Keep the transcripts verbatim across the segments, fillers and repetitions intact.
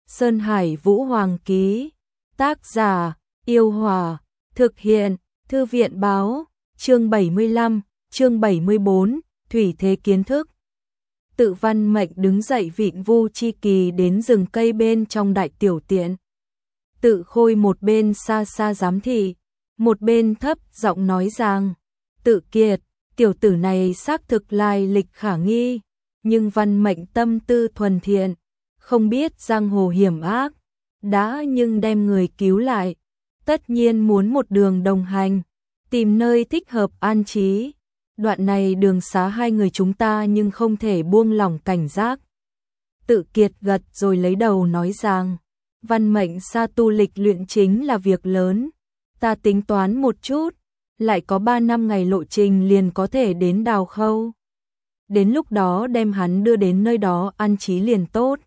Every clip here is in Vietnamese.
Sơn Hải Vũ Hoàng ký. Tác giả: Yêu Hòa. Thực hiện: Thư viện báo. Chương bảy mươi lăm, chương bảy mươi bốn, Thủy thế kiến thức. Tự Văn Mệnh đứng dậy vịn Vu Chi Kỳ đến rừng cây bên trong đại tiểu tiện. Tự Khôi một bên xa xa giám thị, một bên thấp giọng nói rằng: Tự Kiệt, tiểu tử này xác thực lai lịch khả nghi, nhưng Văn Mệnh tâm tư thuần thiện, không biết giang hồ hiểm ác, đã nhưng đem người cứu lại, tất nhiên muốn một đường đồng hành, tìm nơi thích hợp an trí. Đoạn này đường xá hai người chúng ta nhưng không thể buông lỏng cảnh giác. Tự Kiệt gật rồi lấy đầu nói rằng: Văn Mệnh sa tu lịch luyện chính là việc lớn, ta tính toán một chút, lại có ba năm ngày lộ trình liền có thể đến Đào Khâu. Đến lúc đó đem hắn đưa đến nơi đó an trí liền tốt.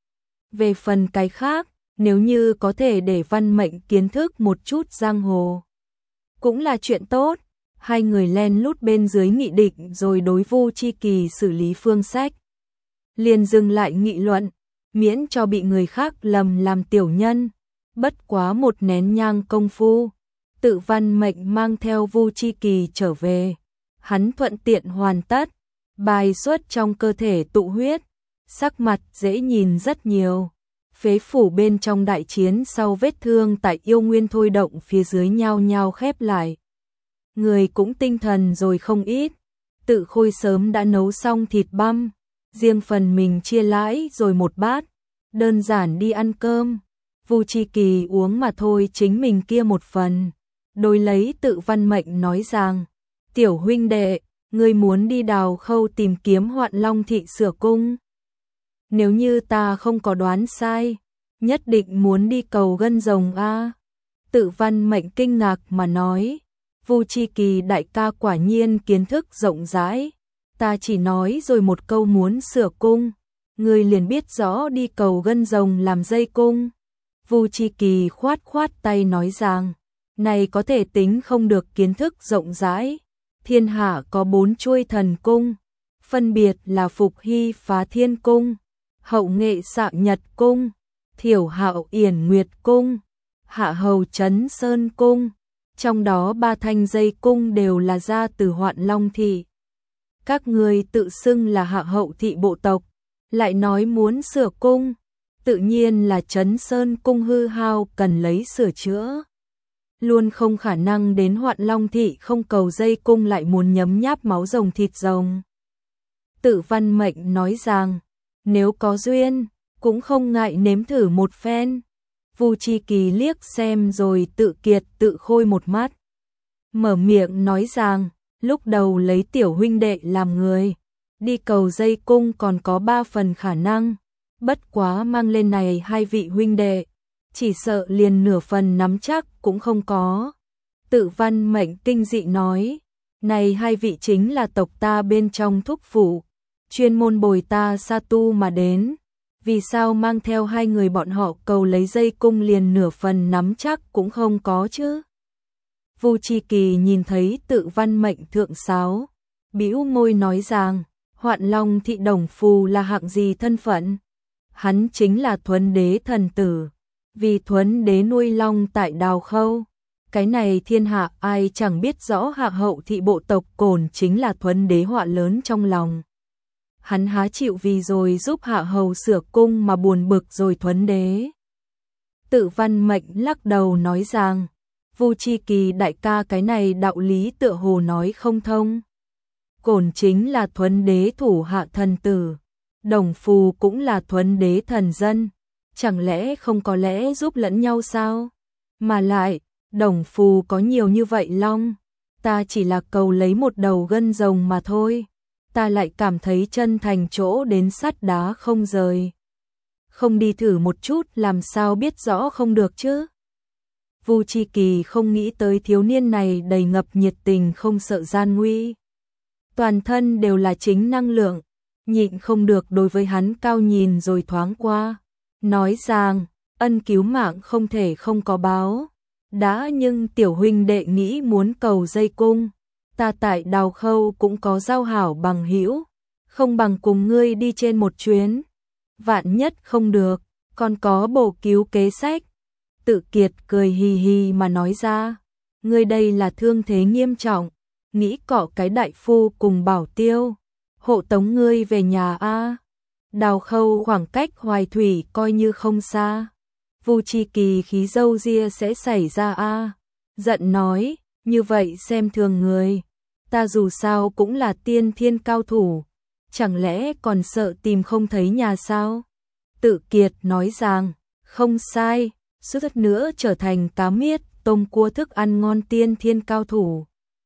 Về phần cái khác, nếu như có thể để Văn Mệnh kiến thức một chút giang hồ, cũng là chuyện tốt. Hai người len lút bên dưới nghị định rồi đối Vu Chi Kỳ xử lý phương sách. Liền dừng lại nghị luận, miễn cho bị người khác lầm làm tiểu nhân. Bất quá một nén nhang công phu, Tự Văn Mệnh mang theo Vu Chi Kỳ trở về. Hắn thuận tiện hoàn tất, bài xuất trong cơ thể tụ huyết, sắc mặt dễ nhìn rất nhiều. Phế phủ bên trong đại chiến sau vết thương tại yêu nguyên thôi động phía dưới nhao nhao khép lại. Người cũng tinh thần rồi không ít. Tự Khôi sớm đã nấu xong thịt băm, riêng phần mình chia lãi rồi một bát, đơn giản đi ăn cơm. Vu Chi Kỳ uống mà thôi, chính mình kia một phần. Đối lấy Tự Văn Mệnh nói rằng: Tiểu huynh đệ, ngươi muốn đi Đào Khâu tìm kiếm Hoạn Long thị sửa cung. Nếu như ta không có đoán sai, nhất định muốn đi cầu gân rồng a. Tự Văn Mệnh kinh ngạc mà nói: Vu Chi Kỳ đại ca quả nhiên kiến thức rộng rãi, ta chỉ nói rồi một câu muốn sửa cung, ngươi liền biết rõ đi cầu gân rồng làm dây cung. Vu Chi Kỳ khoát khoát tay nói rằng: này có thể tính không được kiến thức rộng rãi. Thiên hạ có bốn chuôi thần cung, phân biệt là Phục Hy Phá Thiên Cung, Hậu Nghệ Xạ Nhật Cung, Thiểu Hạo Yển Nguyệt Cung, Hạ Hầu Trấn Sơn Cung. Trong đó ba thanh dây cung đều là ra từ Hoạn Long thị. Các người tự xưng là Hạ Hậu thị bộ tộc, lại nói muốn sửa cung, tự nhiên là Trấn Sơn Cung hư hao cần lấy sửa chữa. Luôn không khả năng đến Hoạn Long thị không cầu dây cung lại muốn nhấm nháp máu rồng thịt rồng. Tự Văn Mệnh nói rằng: nếu có duyên, cũng không ngại nếm thử một phen. Vu Chi Kỳ liếc xem rồi Tự Kiệt Tự Khôi một mắt, mở miệng nói rằng: lúc đầu lấy tiểu huynh đệ làm người, đi cầu dây cung còn có ba phần khả năng, bất quá mang lên này hai vị huynh đệ, chỉ sợ liền nửa phần nắm chắc cũng không có. Tự Văn Mệnh kinh dị nói: này hai vị chính là tộc ta bên trong thúc phủ, chuyên môn bồi ta sa tu mà đến, vì sao mang theo hai người bọn họ cầu lấy dây cung liền nửa phần nắm chắc cũng không có chứ? Vu Chi Kỳ nhìn thấy Tự Văn Mệnh thượng sáo, bĩu môi nói rằng: Hoạn Long thị đồng phù là hạng gì thân phận? Hắn chính là Thuấn Đế thần tử, vì Thuấn Đế nuôi long tại Đào Khâu. Cái này thiên hạ ai chẳng biết rõ Hạ Hậu thị bộ tộc Cổn chính là Thuấn Đế họa lớn trong lòng. Hắn há chịu vì rồi giúp Hạ Hầu sửa cung mà buồn bực rồi Thuấn Đế. Tự Văn Mệnh lắc đầu nói rằng: Vu Chi Kỳ đại ca cái này đạo lý tựa hồ nói không thông. Cổn chính là Thuấn Đế thủ hạ thần tử, đồng phù cũng là Thuấn Đế thần dân, chẳng lẽ không có lẽ giúp lẫn nhau sao? Mà lại, đồng phù có nhiều như vậy long, ta chỉ là cầu lấy một đầu gân rồng mà thôi. Ta lại cảm thấy chân thành chỗ đến sắt đá không rời. Không đi thử một chút làm sao biết rõ không được chứ? Vu Chi Kỳ không nghĩ tới thiếu niên này đầy ngập nhiệt tình không sợ gian nguy. Toàn thân đều là chính năng lượng, nhịn không được đối với hắn cao nhìn rồi thoáng qua. Nói rằng, ân cứu mạng không thể không có báo. Đã nhưng tiểu huynh đệ nghĩ muốn cầu dây cung, ta tại Đào Khâu cũng có giao hảo bằng hữu, không bằng cùng ngươi đi trên một chuyến. Vạn nhất không được, còn có bổ cứu kế sách. Tự Kiệt cười hì hì mà nói ra, ngươi đây là thương thế nghiêm trọng, nghĩ cọ cái đại phu cùng Bảo Tiêu, hộ tống ngươi về nhà a. Đào Khâu khoảng cách Hoài Thủy coi như không xa. Vu Chi Kỳ khí dâu ria sẽ xảy ra a. Giận nói, như vậy xem thường người, ta dù sao cũng là tiên thiên cao thủ, chẳng lẽ còn sợ tìm không thấy nhà sao? Tự Kiệt nói rằng, không sai, suýt nữa trở thành cá miết, tôm cua thức ăn ngon tiên thiên cao thủ.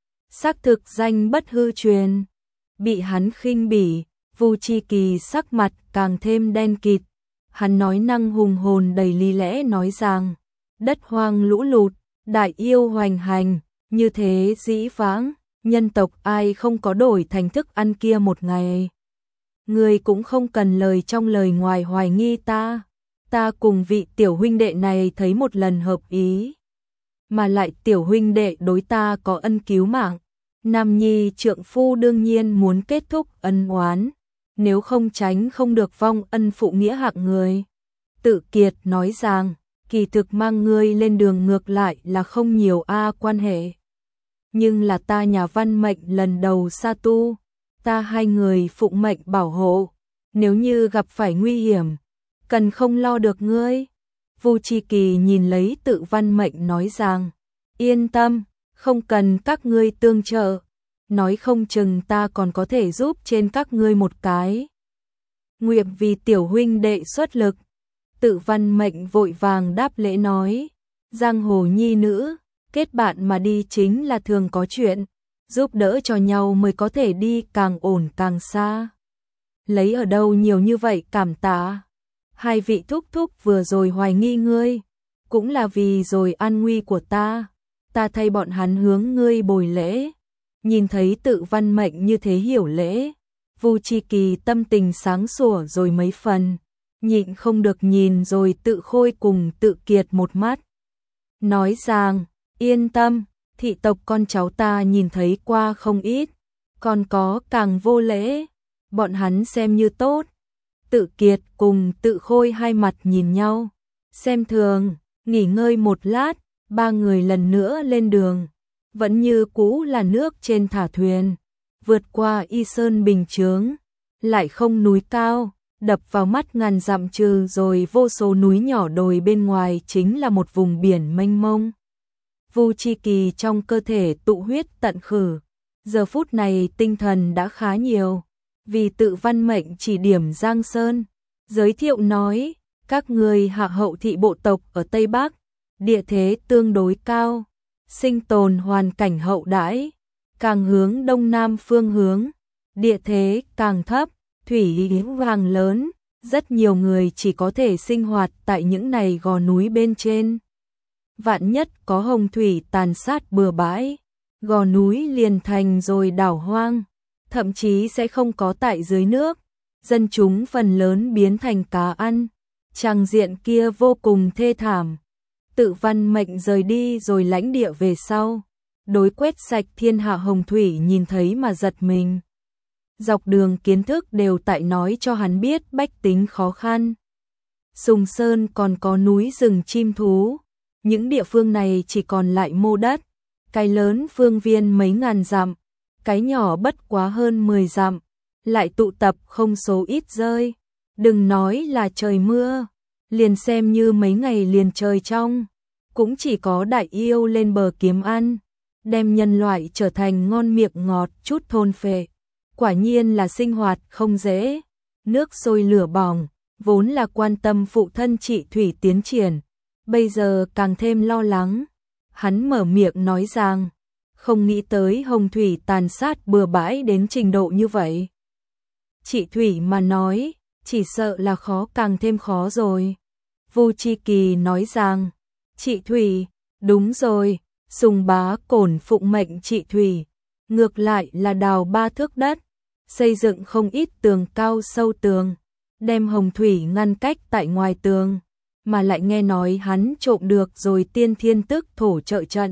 Xác thực danh bất hư truyền. Bị hắn khinh bỉ, Vu Chi Kỳ sắc mặt càng thêm đen kịt. Hắn nói năng hùng hồn đầy lý lẽ nói rằng, đất hoang lũ lụt, đại yêu hoành hành, như thế dĩ vãng, nhân tộc ai không có đổi thành thức ăn kia một ngày. Người cũng không cần lời trong lời ngoài hoài nghi ta, ta cùng vị tiểu huynh đệ này thấy một lần hợp ý. Mà lại tiểu huynh đệ đối ta có ân cứu mạng, nam nhi trượng phu đương nhiên muốn kết thúc ân oán, nếu không tránh không được vong ân phụ nghĩa hạng người. Tự Kiệt nói rằng, kỳ thực mang ngươi lên đường ngược lại là không nhiều a quan hệ. Nhưng là ta nhà Văn Mệnh lần đầu sa tu, ta hai người phụng mệnh bảo hộ, nếu như gặp phải nguy hiểm, cần không lo được ngươi. Vu Chi Kỳ nhìn lấy Tự Văn Mệnh nói rằng, yên tâm, không cần các ngươi tương trợ, nói không chừng ta còn có thể giúp trên các ngươi một cái. Nguyện vì tiểu huynh đệ xuất lực. Tự Văn Mệnh vội vàng đáp lễ nói, giang hồ nhi nữ, kết bạn mà đi chính là thường có chuyện, giúp đỡ cho nhau mới có thể đi càng ổn càng xa. Lấy ở đâu nhiều như vậy cảm tạ? Hai vị thúc thúc vừa rồi hoài nghi ngươi, cũng là vì rồi an nguy của ta, ta thay bọn hắn hướng ngươi bồi lễ. Nhìn thấy Tự Văn Mệnh như thế hiểu lễ, Vu Chi Kỳ tâm tình sáng sủa rồi mấy phần, nhịn không được nhìn rồi Tự Khôi cùng Tự Kiệt một mắt. Nói rằng, yên tâm, thị tộc con cháu ta nhìn thấy qua không ít, còn có càng vô lễ, bọn hắn xem như tốt. Tự Kiệt cùng Tự Khôi hai mặt nhìn nhau, xem thường, nghỉ ngơi một lát, ba người lần nữa lên đường. Vẫn như cũ là nước trên thả thuyền, vượt qua Y Sơn bình chướng, lại không núi cao, đập vào mắt ngàn dặm trừ rồi vô số núi nhỏ đồi bên ngoài chính là một vùng biển mênh mông. Vu Chi Kỳ trong cơ thể tụ huyết tận khử, giờ phút này tinh thần đã khá nhiều, vì Tự Văn Mệnh chỉ điểm Giang Sơn, giới thiệu nói, các người hạ hậu thị bộ tộc ở Tây Bắc, địa thế tương đối cao, sinh tồn hoàn cảnh hậu đãi, càng hướng đông nam phương hướng, địa thế càng thấp, thủy vàng lớn, rất nhiều người chỉ có thể sinh hoạt tại những này gò núi bên trên. Vạn nhất có hồng thủy tàn sát bừa bãi, gò núi liền thành rồi đảo hoang, thậm chí sẽ không có tại dưới nước, dân chúng phần lớn biến thành cá ăn, tràng diện kia vô cùng thê thảm. Tự Văn Mệnh rời đi rồi lãnh địa về sau, đối quét sạch thiên hạ hồng thủy nhìn thấy mà giật mình. Dọc đường kiến thức đều tại nói cho hắn biết bách tính khó khăn. Sùng Sơn còn có núi rừng chim thú, những địa phương này chỉ còn lại mô đất, cái lớn phương viên mấy ngàn dặm, cái nhỏ bất quá hơn mười dặm, lại tụ tập không số ít rơi, đừng nói là trời mưa, liền xem như mấy ngày liền trời trong, cũng chỉ có đại yêu lên bờ kiếm ăn, đem nhân loại trở thành ngon miệng ngọt chút thôn phệ. Quả nhiên là sinh hoạt không dễ, nước sôi lửa bỏng, vốn là quan tâm phụ thân chị Thủy tiến triển, bây giờ càng thêm lo lắng. Hắn mở miệng nói rằng, không nghĩ tới hồng thủy tàn sát bừa bãi đến trình độ như vậy. Chị Thủy mà nói, chỉ sợ là khó càng thêm khó rồi. Vu Chi Kỳ nói rằng, chị Thủy, đúng rồi, Sùng Bá Cổn phụng mệnh chị Thủy, ngược lại là đào ba thước đất, xây dựng không ít tường cao sâu tường, đem hồng thủy ngăn cách tại ngoài tường, mà lại nghe nói hắn trộm được rồi tiên thiên tức thổ trợ trận.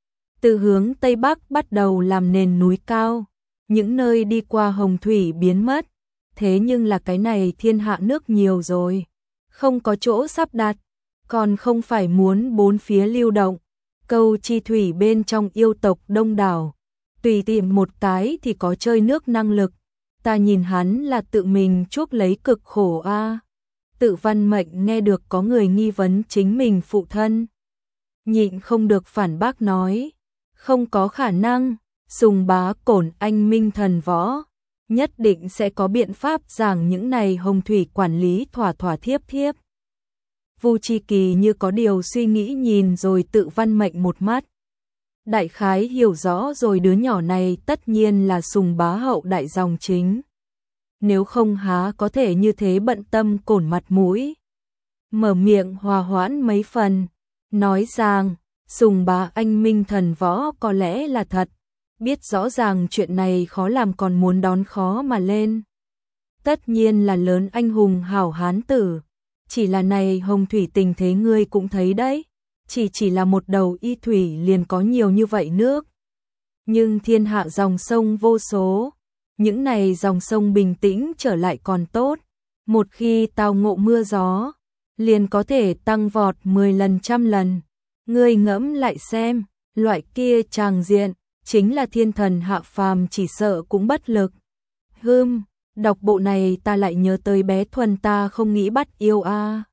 Từ hướng Tây Bắc bắt đầu làm nền núi cao, những nơi đi qua hồng thủy biến mất, thế nhưng là cái này thiên hạ nước nhiều rồi, không có chỗ sắp đặt, còn không phải muốn bốn phía lưu động. Câu chi thủy bên trong yêu tộc đông đảo, tùy tìm một cái thì có chơi nước năng lực. Ta nhìn hắn là tự mình chuốc lấy cực khổ a. À. Tự Văn Mệnh nghe được có người nghi vấn chính mình phụ thân, nhịn không được phản bác nói, không có khả năng, Sùng Bá Cổn anh minh thần võ, nhất định sẽ có biện pháp giảng những này hồng thủy quản lý thỏa thỏa thiếp thiếp. Vu Chi Kỳ như có điều suy nghĩ nhìn rồi Tự Văn Mệnh một mắt. Đại khái hiểu rõ rồi, đứa nhỏ này tất nhiên là Sùng Bá hậu đại dòng chính. Nếu không há có thể như thế bận tâm Cổn mặt mũi. Mở miệng hòa hoãn mấy phần, nói rằng Sùng Bá anh minh thần võ có lẽ là thật, biết rõ ràng chuyện này khó làm còn muốn đón khó mà lên. Tất nhiên là lớn anh hùng hảo hán tử, chỉ là này hồng thủy tình thế ngươi cũng thấy đấy, chỉ chỉ là một đầu y thủy liền có nhiều như vậy nước. Nhưng thiên hạ dòng sông vô số, những này dòng sông bình tĩnh trở lại còn tốt, một khi tao ngộ mưa gió, liền có thể tăng vọt mười lần trăm lần. Ngươi ngẫm lại xem, loại kia tràng diện, chính là thiên thần hạ phàm chỉ sợ cũng bất lực. Hừm, đọc bộ này ta lại nhớ tới bé Thuần ta không nghĩ bắt yêu a. À.